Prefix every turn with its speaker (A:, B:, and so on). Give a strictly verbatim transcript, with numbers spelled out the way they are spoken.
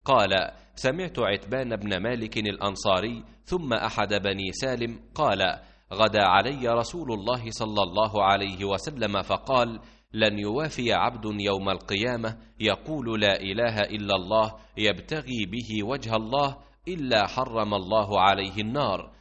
A: قال: سمعت عتبان بن مالك الأنصاري ثم أحد بني سالم قال: غدا علي رسول الله صلى الله عليه وسلم فقال: لن يوافي عبد يوم القيامة يقول لا إله إلا الله يبتغي به وجه الله إلا حرم الله عليه النار،